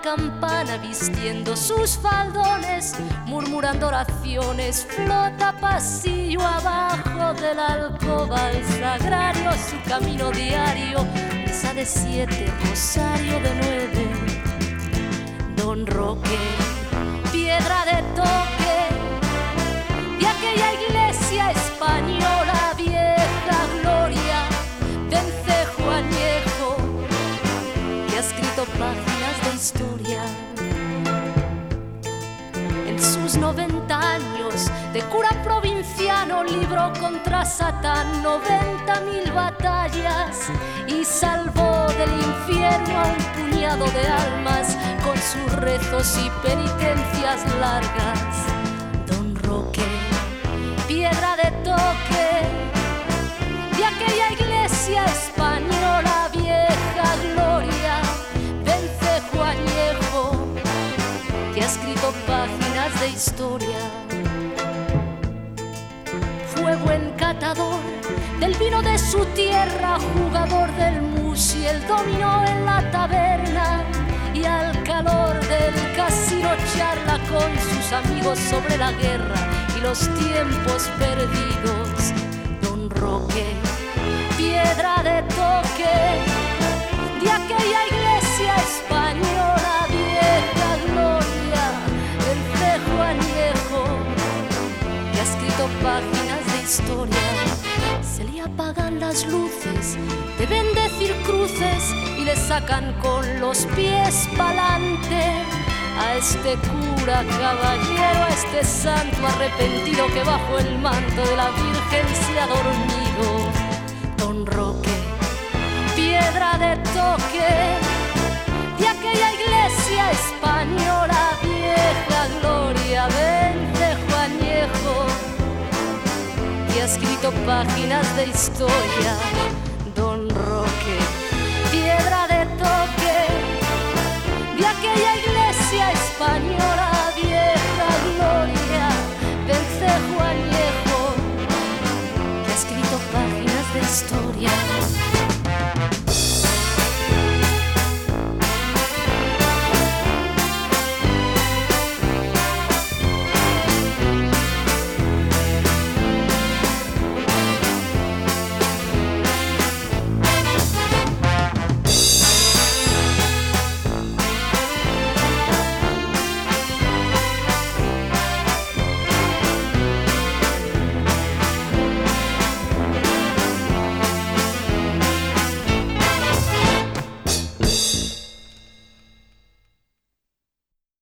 campana vistiendo sus faldones, murmurando oraciones, flota pasillo abajo de la alcoba al sagrario, su camino diario, misa de 7, rosario de 9. Don Roque, piedra de toque de aquella iglesia española, vieja gloria, vencejo añejo, que ha escrito páginas de historia. En sus 90 años de cura provinciano libró contra Satán 90.000 batallas y salvó del infierno a un puñado de almas con sus rezos y penitencias largas. Don Roque, piedra de toque de aquella iglesia española, vieja gloria, vencejo añejo, que ha escrito páginas de historia. Fue buen catador del vino de su tierra, jugador del mus y el dominó en la taberna, y al calor del casino charla con sus amigos sobre la guerra y los tiempos perdidos. Don Roque, piedra de toque de aquella iglesia española, vieja gloria, vencejo añejo, que ha escrito páginas de historia. Se le apagan las luces, deben decir cruces y le sacan con los pies pa'lante a este cura caballero, a este santo arrepentido que bajo el manto de la Virgen se ha dormido. Don Roque, piedra de toque de aquella iglesia española, vieja gloria, vencejo añejo, que ha escrito páginas de historia. Don Roque.